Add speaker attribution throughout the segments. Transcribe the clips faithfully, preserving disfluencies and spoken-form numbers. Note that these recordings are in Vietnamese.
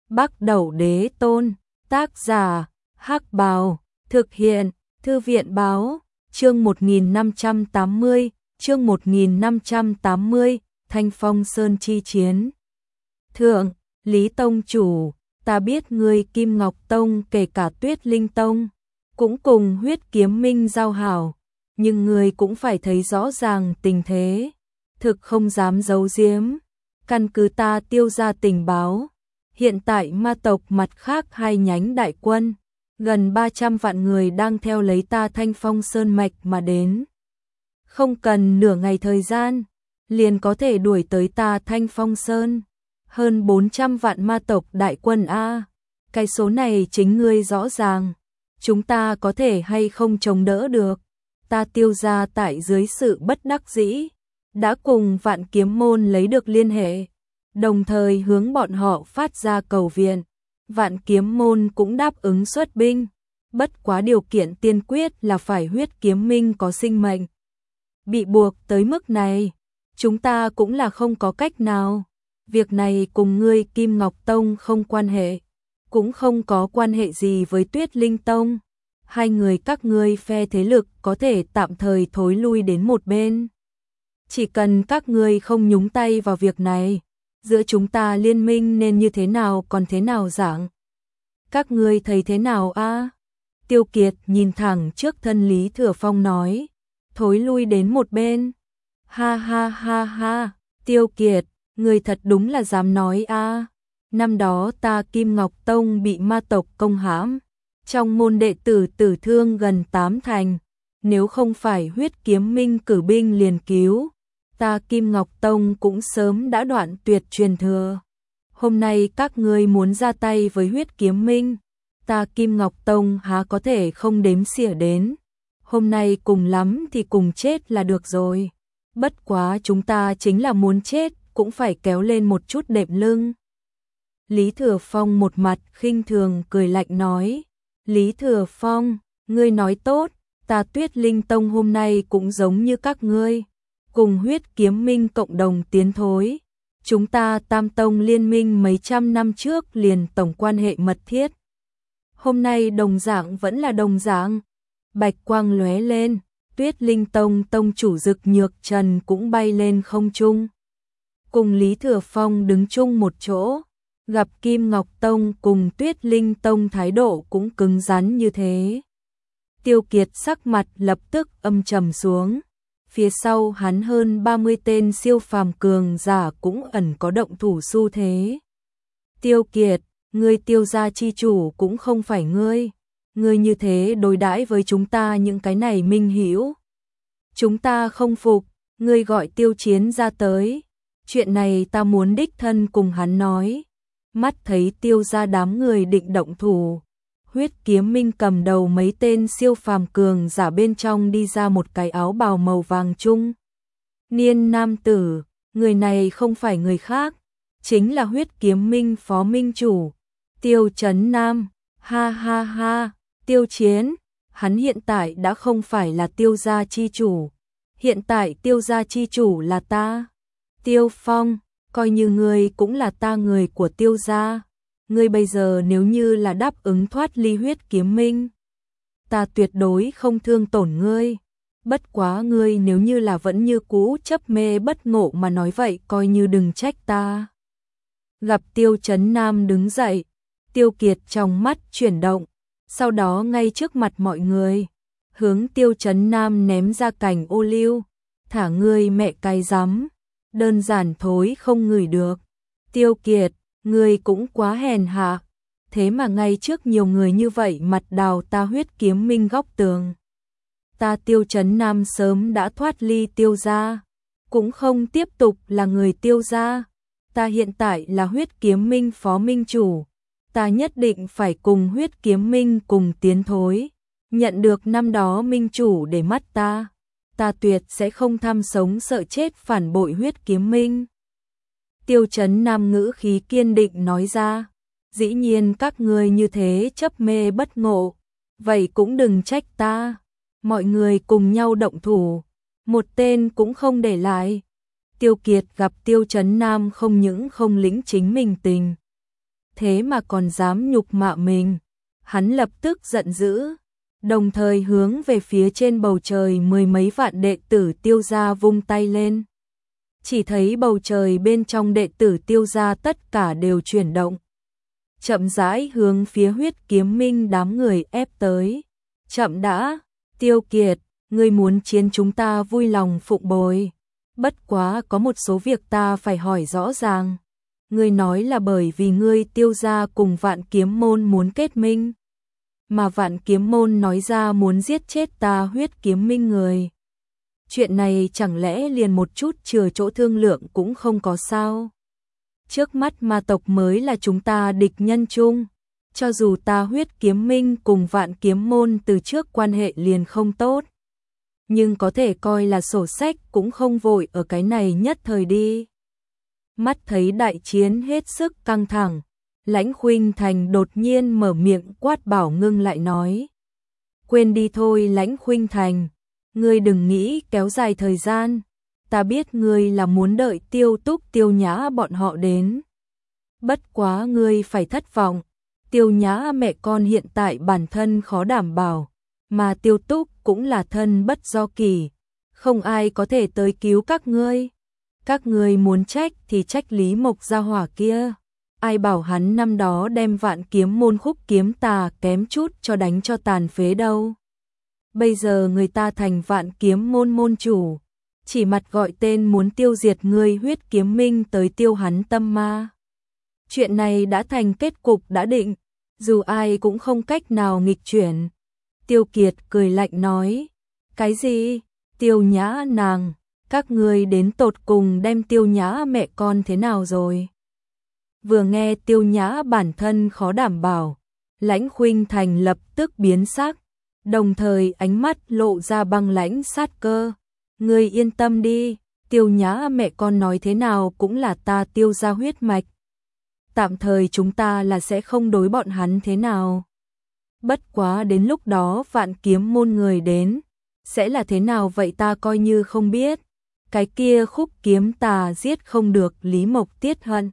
Speaker 1: Bắc Đẩu Đế Tôn, tác giả, Hắc Bào, thực hiện, Thư viện Báo, chương một nghìn năm trăm tám mươi, chương một nghìn năm trăm tám mươi, Thanh Phong Sơn chi chiến. Thượng, Lý Tông chủ, ta biết ngươi Kim Ngọc Tông kể cả Tuyết Linh Tông, cũng cùng Huyết Kiếm Minh giao hảo, nhưng ngươi cũng phải thấy rõ ràng tình thế, thực không dám giấu giếm, căn cứ ta tiêu ra tình báo. Hiện tại ma tộc mặt khác hai nhánh đại quân, gần ba trăm vạn người đang theo lấy ta Thanh Phong Sơn mạch mà đến. Không cần nửa ngày thời gian, liền có thể đuổi tới ta Thanh Phong Sơn. Hơn bốn trăm vạn ma tộc đại quân A, cái số này chính ngươi rõ ràng, chúng ta có thể hay không chống đỡ được. Ta tiêu ra tại dưới sự bất đắc dĩ, đã cùng Vạn Kiếm Môn lấy được liên hệ, đồng thời hướng bọn họ phát ra cầu viện. Vạn Kiếm Môn cũng đáp ứng xuất binh, bất quá điều kiện tiên quyết là phải Huyết Kiếm Minh có sinh mệnh. Bị buộc tới mức này, chúng ta cũng là không có cách nào. Việc này cùng ngươi Kim Ngọc Tông không quan hệ, cũng không có quan hệ gì với Tuyết Linh Tông. Hai người các ngươi phe thế lực có thể tạm thời thối lui đến một bên. Chỉ cần các ngươi không nhúng tay vào việc này, giữa chúng ta liên minh nên như thế nào còn thế nào dạng. Các ngươi thấy thế nào a? Tiêu Kiệt nhìn thẳng trước thân Lý Thừa Phong nói, thối lui đến một bên. Ha ha ha ha, Tiêu Kiệt, người thật đúng là dám nói a. Năm đó ta Kim Ngọc Tông bị ma tộc công hãm, trong môn đệ tử tử thương gần tám thành, nếu không phải Huyết Kiếm Minh cử binh liền cứu, ta Kim Ngọc Tông cũng sớm đã đoạn tuyệt truyền thừa. Hôm nay các ngươi muốn ra tay với Huyết Kiếm Minh, ta Kim Ngọc Tông há có thể không đếm xỉa đến. Hôm nay cùng lắm thì cùng chết là được rồi. Bất quá chúng ta chính là muốn chết, cũng phải kéo lên một chút đệm lưng. Lý Thừa Phong một mặt khinh thường cười lạnh nói, Lý Thừa Phong, ngươi nói tốt, ta Tuyết Linh Tông hôm nay cũng giống như các ngươi, cùng Huyết Kiếm Minh cộng đồng tiến thối. Chúng ta Tam Tông liên minh mấy trăm năm trước liền tổng quan hệ mật thiết. Hôm nay đồng dạng vẫn là đồng dạng. Bạch quang lóe lên, Tuyết Linh Tông tông chủ Dực Nhược Trần cũng bay lên không trung. Cùng Lý Thừa Phong đứng chung một chỗ, gặp Kim Ngọc Tông cùng Tuyết Linh Tông thái độ cũng cứng rắn như thế. Tiêu Kiệt sắc mặt lập tức âm trầm xuống, phía sau hắn hơn ba mươi tên siêu phàm cường giả cũng ẩn có động thủ xu thế. Tiêu Kiệt, ngươi Tiêu gia chi chủ cũng không phải ngươi, ngươi như thế đối đãi với chúng ta những cái này minh hữu. Chúng ta không phục, ngươi gọi Tiêu Chiến ra tới, chuyện này ta muốn đích thân cùng hắn nói. Mắt thấy Tiêu gia đám người định động thủ, Huyết Kiếm Minh cầm đầu mấy tên siêu phàm cường giả bên trong đi ra một cái áo bào màu vàng trung niên nam tử, người này không phải người khác, chính là Huyết Kiếm Minh phó minh chủ, Tiêu Chấn Nam. Ha ha ha, Tiêu Chiến, hắn hiện tại đã không phải là Tiêu gia chi chủ, hiện tại Tiêu gia chi chủ là ta. Tiêu Phong, coi như ngươi cũng là ta người của Tiêu gia. Ngươi bây giờ nếu như là đáp ứng thoát ly Huyết Kiếm Minh, ta tuyệt đối không thương tổn ngươi. Bất quá ngươi nếu như là vẫn như cũ chấp mê bất ngộ mà nói vậy coi như đừng trách ta. Gặp Tiêu Chấn Nam đứng dậy, Tiêu Kiệt trong mắt chuyển động, sau đó ngay trước mặt mọi người, hướng Tiêu Chấn Nam ném ra cành ô liu, thả ngươi mẹ cái rắm, đơn giản thối không ngửi được. Tiêu Kiệt, ngươi cũng quá hèn hạ, thế mà ngay trước nhiều người như vậy mặt đào ta Huyết Kiếm Minh góc tường. Ta Tiêu Chấn Nam sớm đã thoát ly Tiêu gia, cũng không tiếp tục là người Tiêu gia. Ta hiện tại là Huyết Kiếm Minh phó minh chủ, ta nhất định phải cùng Huyết Kiếm Minh cùng tiến thối, nhận được năm đó minh chủ để mắt ta, ta tuyệt sẽ không tham sống sợ chết phản bội Huyết Kiếm Minh. Tiêu Chấn Nam ngữ khí kiên định nói ra, dĩ nhiên các ngươi như thế chấp mê bất ngộ, vậy cũng đừng trách ta, mọi người cùng nhau động thủ, một tên cũng không để lại. Tiêu Kiệt gặp Tiêu Chấn Nam không những không lĩnh chính mình tình thế mà còn dám nhục mạ mình. Hắn lập tức giận dữ, đồng thời hướng về phía trên bầu trời mười mấy vạn đệ tử Tiêu gia vung tay lên. Chỉ thấy bầu trời bên trong đệ tử Tiêu gia tất cả đều chuyển động, chậm rãi hướng phía Huyết Kiếm Minh đám người ép tới. Chậm đã, Tiêu Kiệt, ngươi muốn chiến chúng ta vui lòng phụng bồi. Bất quá có một số việc ta phải hỏi rõ ràng. Ngươi nói là bởi vì ngươi Tiêu gia cùng Vạn Kiếm môn muốn kết minh, mà Vạn Kiếm môn nói ra muốn giết chết ta Huyết Kiếm Minh người. Chuyện này chẳng lẽ liền một chút chừa chỗ thương lượng cũng không có sao? Trước mắt ma tộc mới là chúng ta địch nhân chung. Cho dù ta Huyết Kiếm Minh cùng Vạn Kiếm môn từ trước quan hệ liền không tốt, nhưng có thể coi là sổ sách cũng không vội ở cái này nhất thời đi. Mắt thấy đại chiến hết sức căng thẳng, Lãnh Khuynh Thành đột nhiên mở miệng quát bảo ngưng lại nói. Quên đi thôi Lãnh Khuynh Thành, ngươi đừng nghĩ kéo dài thời gian, ta biết ngươi là muốn đợi Tiêu Túc Tiêu Nhã bọn họ đến. Bất quá ngươi phải thất vọng, Tiêu Nhã mẹ con hiện tại bản thân khó đảm bảo, mà Tiêu Túc cũng là thân bất do kỳ, không ai có thể tới cứu các ngươi. Các ngươi muốn trách thì trách Lý Mộc gia hỏa kia. Ai bảo hắn năm đó đem Vạn Kiếm môn Khúc Kiếm Tà kém chút cho đánh cho tàn phế đâu. Bây giờ người ta thành Vạn Kiếm môn môn chủ, chỉ mặt gọi tên muốn tiêu diệt ngươi Huyết Kiếm Minh tới tiêu hắn tâm ma. Chuyện này đã thành kết cục đã định, dù ai cũng không cách nào nghịch chuyển. Tiêu Kiệt cười lạnh nói, cái gì? Tiêu Nhã nàng, các ngươi đến tột cùng đem Tiêu Nhã mẹ con thế nào rồi? Vừa nghe Tiêu Nhã bản thân khó đảm bảo, Lãnh Khuynh Thành lập tức biến sắc, đồng thời ánh mắt lộ ra băng lãnh sát cơ. Ngươi yên tâm đi, Tiêu Nhã mẹ con nói thế nào cũng là ta Tiêu gia huyết mạch. Tạm thời chúng ta là sẽ không đối bọn hắn thế nào. Bất quá đến lúc đó Vạn Kiếm môn người đến, sẽ là thế nào vậy ta coi như không biết. Cái kia Khúc Kiếm Tà giết không được Lý Mộc tiết hận.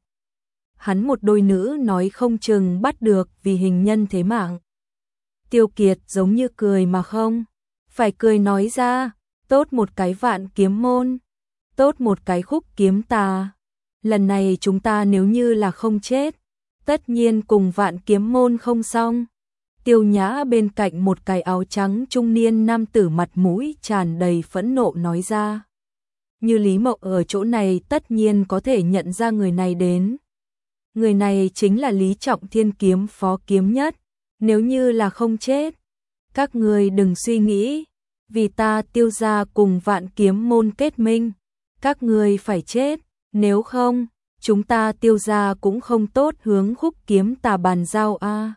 Speaker 1: Hắn một đôi nữ nói không chừng bắt được vì hình nhân thế mạng. Tiêu Kiệt giống như cười mà không phải cười nói ra, tốt một cái Vạn Kiếm môn, tốt một cái Khúc Kiếm Tà. Lần này chúng ta nếu như là không chết, tất nhiên cùng Vạn Kiếm môn không xong. Tiêu Nhã bên cạnh một cái áo trắng trung niên nam tử mặt mũi tràn đầy phẫn nộ nói ra. Như Lý Mộc ở chỗ này tất nhiên có thể nhận ra người này đến. Người này chính là Lý Trọng Thiên kiếm phó kiếm nhất. Nếu như là không chết, các người đừng suy nghĩ, vì ta Tiêu gia cùng Vạn Kiếm môn kết minh, các người phải chết, nếu không, chúng ta Tiêu gia cũng không tốt hướng Khúc Kiếm Tà bàn giao a.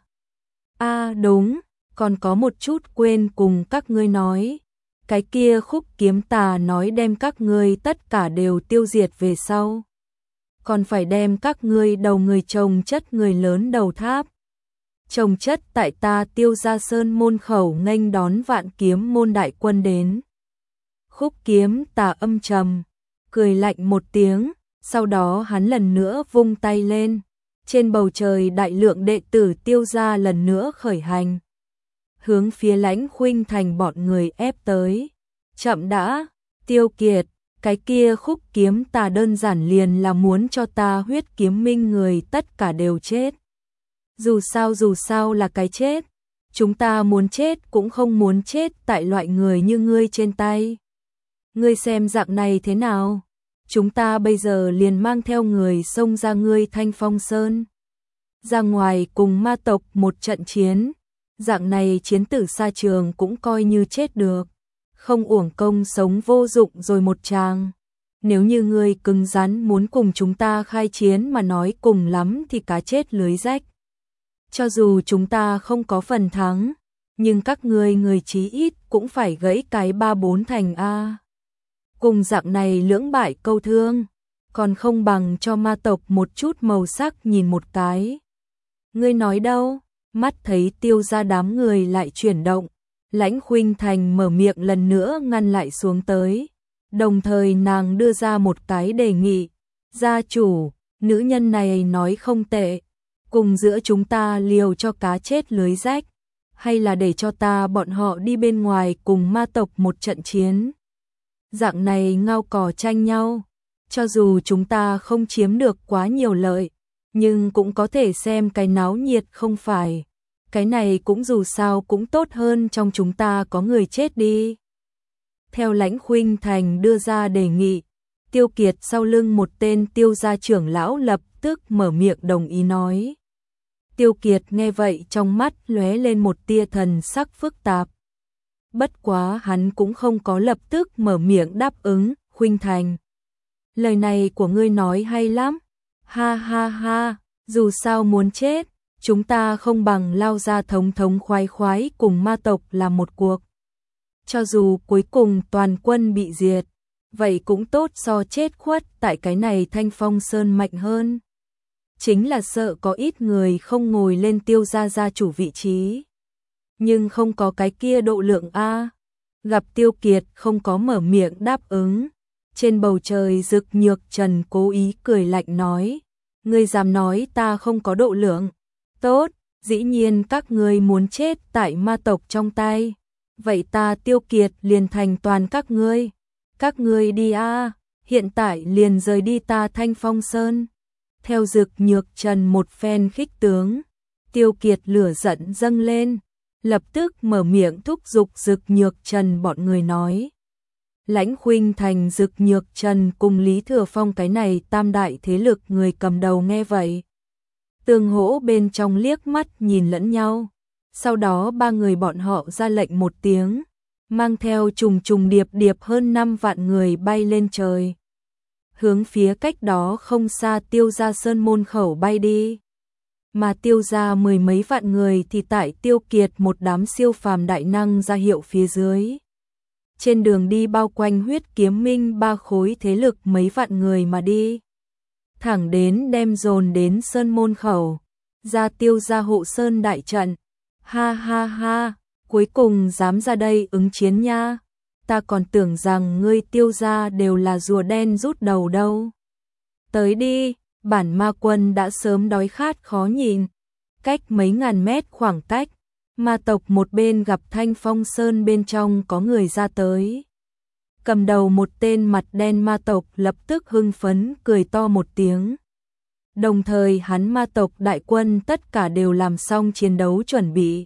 Speaker 1: A à, đúng, còn có một chút quên cùng các ngươi nói, cái kia Khúc Kiếm Tà nói đem các ngươi tất cả đều tiêu diệt về sau, còn phải đem các ngươi đầu người chồng chất người lớn đầu tháp chồng chất tại ta Tiêu gia sơn môn khẩu nghênh đón Vạn Kiếm môn đại quân đến. Khúc Kiếm Tà âm trầm, cười lạnh một tiếng, sau đó hắn lần nữa vung tay lên, trên bầu trời đại lượng đệ tử Tiêu gia lần nữa khởi hành, hướng phía Lãnh Khuynh Thành bọn người ép tới. Chậm đã, Tiêu Kiệt, cái kia Khúc Kiếm Tà đơn giản liền là muốn cho ta Huyết Kiếm Minh người tất cả đều chết. Dù sao dù sao là cái chết, chúng ta muốn chết cũng không muốn chết tại loại người như ngươi trên tay. Ngươi xem dạng này thế nào? Chúng ta bây giờ liền mang theo người xông ra ngươi Thanh Phong Sơn, ra ngoài cùng ma tộc một trận chiến. Dạng này chiến tử xa trường cũng coi như chết được, không uổng công sống vô dụng rồi một tràng. Nếu như ngươi cứng rắn muốn cùng chúng ta khai chiến mà nói cùng lắm thì cá chết lưới rách. Cho dù chúng ta không có phần thắng, nhưng các ngươi người chí ít cũng phải gãy cái ba bốn thành a. Cùng dạng này lưỡng bại câu thương, còn không bằng cho ma tộc một chút màu sắc nhìn một cái. Ngươi nói đâu? Mắt thấy Tiêu gia đám người lại chuyển động, Lãnh Khuynh Thành mở miệng lần nữa ngăn lại xuống tới. Đồng thời nàng đưa ra một cái đề nghị. Gia chủ, nữ nhân này nói không tệ, cùng giữa chúng ta liều cho cá chết lưới rách, hay là để cho ta bọn họ đi bên ngoài cùng ma tộc một trận chiến. Dạng này ngao cò tranh nhau, cho dù chúng ta không chiếm được quá nhiều lợi, nhưng cũng có thể xem cái náo nhiệt không phải. Cái này cũng dù sao cũng tốt hơn trong chúng ta có người chết đi. Theo Lãnh Khuynh Thành đưa ra đề nghị, Tiêu Kiệt sau lưng một tên Tiêu gia trưởng lão lập tức mở miệng đồng ý nói. Tiêu Kiệt nghe vậy trong mắt lóe lên một tia thần sắc phức tạp. Bất quá hắn cũng không có lập tức mở miệng đáp ứng. Khuynh Thành, lời này của ngươi nói hay lắm. Ha ha ha, dù sao muốn chết, chúng ta không bằng lao ra thống thống khoái khoái cùng ma tộc làm một cuộc. Cho dù cuối cùng toàn quân bị diệt, vậy cũng tốt so chết khuất tại cái này Thanh Phong Sơn mạnh hơn. Chính là sợ có ít người không ngồi lên Tiêu gia gia chủ vị trí. Nhưng không có cái kia độ lượng a. Gặp Tiêu Kiệt không có mở miệng đáp ứng. Trên bầu trời Dực Nhược Trần cố ý cười lạnh nói. Ngươi dám nói ta không có độ lượng. Tốt, dĩ nhiên các ngươi muốn chết tại ma tộc trong tay. Vậy ta Tiêu Kiệt liền thành toàn các ngươi. Các ngươi đi a, hiện tại liền rời đi ta Thanh Phong Sơn. Theo Dực Nhược Trần một phen khích tướng, Tiêu Kiệt lửa giận dâng lên, lập tức mở miệng thúc giục Dực Nhược Trần bọn người nói. Lãnh Khuynh Thành, Dực Nhược Trần cùng Lý Thừa Phong cái này tam đại thế lực người cầm đầu nghe vậy. Tương hỗ bên trong liếc mắt nhìn lẫn nhau, sau đó ba người bọn họ ra lệnh một tiếng, mang theo trùng trùng điệp điệp hơn năm vạn người bay lên trời. Hướng phía cách đó không xa Tiêu gia sơn môn khẩu bay đi. Mà Tiêu gia mười mấy vạn người thì tại Tiêu Kiệt một đám siêu phàm đại năng ra hiệu phía dưới. Trên đường đi bao quanh Huyết Kiếm Minh ba khối thế lực mấy vạn người mà đi. Thẳng đến đem dồn đến sơn môn khẩu, ra Tiêu gia hộ sơn đại trận. Ha ha ha, cuối cùng dám ra đây ứng chiến nha. Ta còn tưởng rằng ngươi Tiêu gia đều là rùa đen rút đầu đâu. Tới đi, bản ma quân đã sớm đói khát khó nhìn. Cách mấy ngàn mét khoảng cách, ma tộc một bên gặp Thanh Phong Sơn bên trong có người ra tới. Cầm đầu một tên mặt đen ma tộc lập tức hưng phấn cười to một tiếng. Đồng thời hắn ma tộc đại quân tất cả đều làm xong chiến đấu chuẩn bị.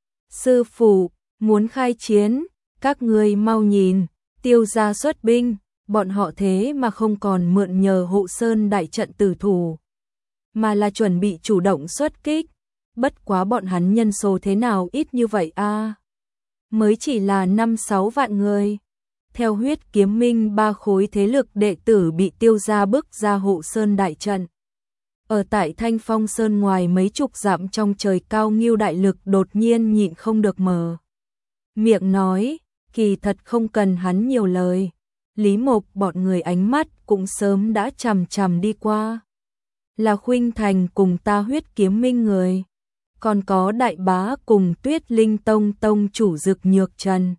Speaker 1: Sư phụ, muốn khai chiến. Các ngươi mau nhìn, Tiêu gia xuất binh, bọn họ thế mà không còn mượn nhờ hộ sơn đại trận tử thủ, mà là chuẩn bị chủ động xuất kích. Bất quá bọn hắn nhân số thế nào ít như vậy a? Mới chỉ là năm sáu vạn người. Theo Huyết Kiếm Minh ba khối thế lực đệ tử bị Tiêu gia bức ra hộ sơn đại trận. Ở tại Thanh Phong Sơn ngoài mấy chục dặm trong trời cao Ngưu đại lực đột nhiên nhịn không được mở miệng nói. Kỳ thật không cần hắn nhiều lời, Lý Mộc bọn người ánh mắt cũng sớm đã chằm chằm đi qua. Là Khuynh Thành cùng ta Huyết Kiếm Minh người, còn có Đại Bá cùng Tuyết Linh Tông tông chủ Dực Nhược Trần.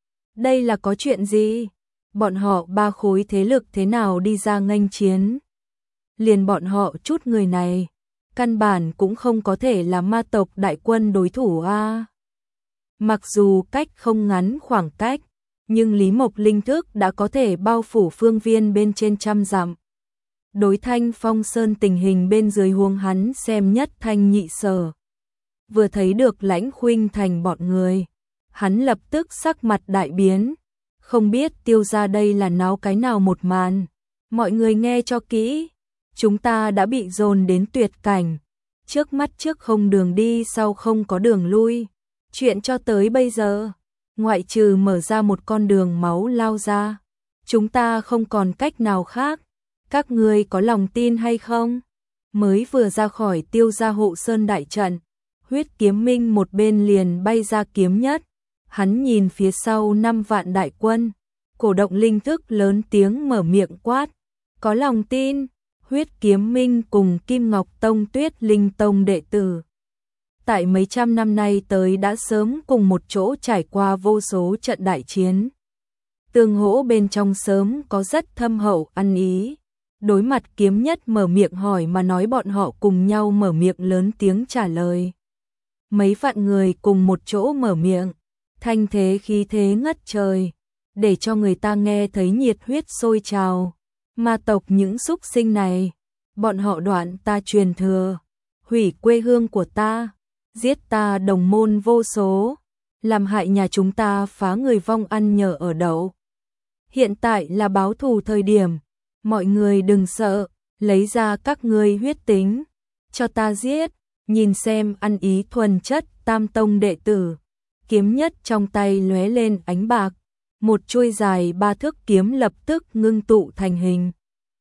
Speaker 1: Đây là có chuyện gì? Bọn họ ba khối thế lực thế nào đi ra nghênh chiến? Liền bọn họ chút người này, căn bản cũng không có thể là ma tộc đại quân đối thủ a. Mặc dù cách không ngắn khoảng cách, nhưng Lý Mộc linh thức đã có thể bao phủ phương viên bên trên trăm dặm. Đối Thanh Phong Sơn tình hình bên dưới huống hắn xem nhất thanh nhị sở. Vừa thấy được Lãnh Khuynh Thành bọn người, hắn lập tức sắc mặt đại biến. Không biết Tiêu gia đây là náo cái nào một màn. Mọi người nghe cho kỹ, chúng ta đã bị dồn đến tuyệt cảnh. Trước mắt trước không đường đi, sau không có đường lui. Chuyện cho tới bây giờ, ngoại trừ mở ra một con đường máu lao ra, chúng ta không còn cách nào khác. Các ngươi có lòng tin hay không? Mới vừa ra khỏi Tiêu gia hộ sơn đại trận, Huyết Kiếm Minh một bên liền bay ra kiếm nhất. Hắn nhìn phía sau năm vạn đại quân, cổ động linh thức lớn tiếng mở miệng quát. Có lòng tin. Huyết Kiếm Minh cùng Kim Ngọc Tông Tuyết Linh Tông đệ tử. Tại mấy trăm năm nay tới đã sớm cùng một chỗ trải qua vô số trận đại chiến. Tương hỗ bên trong sớm có rất thâm hậu ăn ý. Đối mặt kiếm nhất mở miệng hỏi mà nói, bọn họ cùng nhau mở miệng lớn tiếng trả lời. Mấy vạn người cùng một chỗ mở miệng, thanh thế khí thế ngất trời, để cho người ta nghe thấy nhiệt huyết sôi trào. Ma tộc những súc sinh này, bọn họ đoạn ta truyền thừa, hủy quê hương của ta, giết ta đồng môn vô số, làm hại nhà chúng ta phá người vong ăn nhờ ở đậu. Hiện tại là báo thù thời điểm, mọi người đừng sợ, lấy ra các ngươi huyết tính, cho ta giết, nhìn xem ăn ý thuần chất tam tông đệ tử. Kiếm nhất trong tay lóe lên ánh bạc, một chuôi dài ba thước kiếm lập tức ngưng tụ thành hình.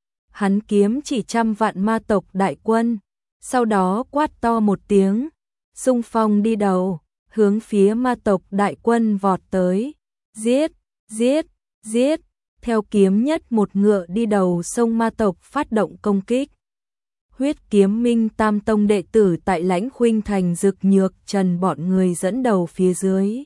Speaker 1: Hắn kiếm chỉ trăm vạn ma tộc đại quân, sau đó quát to một tiếng, xung phong đi đầu, hướng phía ma tộc đại quân vọt tới. Giết, giết, giết, theo kiếm nhất một ngựa đi đầu sông ma tộc phát động công kích. Huyết Kiếm Minh tam tông đệ tử tại Lãnh Khuynh Thành Dực Nhược Trần bọn người dẫn đầu phía dưới.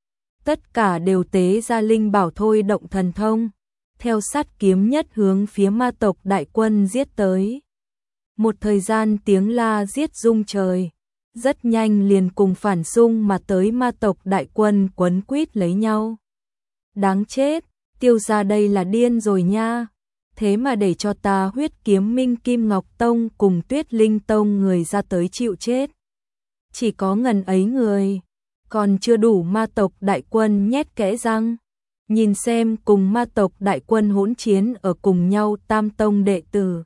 Speaker 1: Tất cả đều tế ra linh bảo thôi động thần thông, theo sát kiếm nhất hướng phía ma tộc đại quân giết tới. Một thời gian tiếng la giết rung trời, rất nhanh liền cùng phản xung mà tới ma tộc đại quân quấn quýt lấy nhau. Đáng chết, Tiêu gia đây là điên rồi nha, thế mà để cho ta Huyết Kiếm Minh Kim Ngọc Tông cùng Tuyết Linh Tông người ra tới chịu chết. Chỉ có ngần ấy người, còn chưa đủ ma tộc đại quân nhét kẽ răng. Nhìn xem cùng ma tộc đại quân hỗn chiến ở cùng nhau tam tông đệ tử.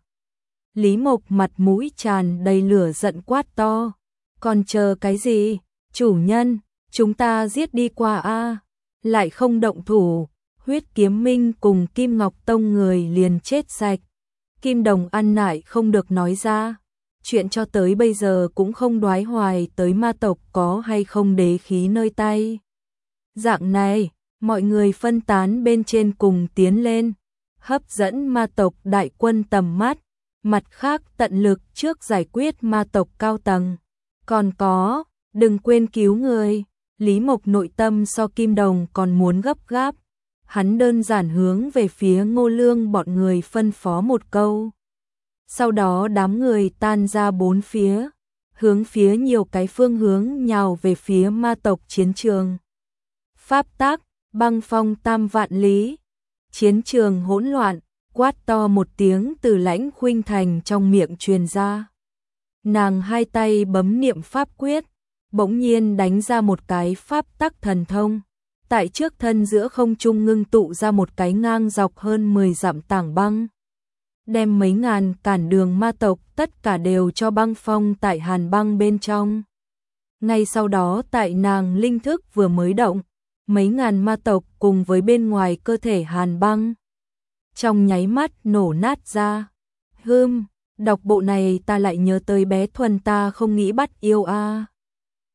Speaker 1: Lý Mộc mặt mũi tràn đầy lửa giận quát to. Còn chờ cái gì? Chủ nhân, chúng ta giết đi qua a. Lại không động thủ, Huyết Kiếm Minh cùng Kim Ngọc Tông người liền chết sạch. Kim Đồng ăn nại không được nói ra. Chuyện cho tới bây giờ cũng không đoái hoài tới ma tộc có hay không đế khí nơi tay. Dạng này, mọi người phân tán bên trên cùng tiến lên, hấp dẫn ma tộc đại quân tầm mắt, mặt khác tận lực trước giải quyết ma tộc cao tầng. Còn có, đừng quên cứu người. Lý Mộc nội tâm so Kim Đồng còn muốn gấp gáp. Hắn đơn giản hướng về phía Ngô Lương bọn người phân phó một câu. Sau đó đám người tan ra bốn phía, hướng phía nhiều cái phương hướng nhào về phía ma tộc chiến trường. Pháp tác, băng phong tam vạn lý. Chiến trường hỗn loạn, quát to một tiếng từ Lãnh Khuynh Thành trong miệng truyền ra. Nàng hai tay bấm niệm pháp quyết, bỗng nhiên đánh ra một cái pháp tắc thần thông. Tại trước thân giữa không trung ngưng tụ ra một cái ngang dọc hơn mười dặm tảng băng. Đem mấy ngàn cản đường ma tộc tất cả đều cho băng phong tại hàn băng bên trong. Ngay sau đó tại nàng linh thức vừa mới động, mấy ngàn ma tộc cùng với bên ngoài cơ thể hàn băng. Trong nháy mắt nổ nát ra. Hưm, đọc bộ này ta lại nhớ tới bé Thuần ta không nghĩ bắt yêu a.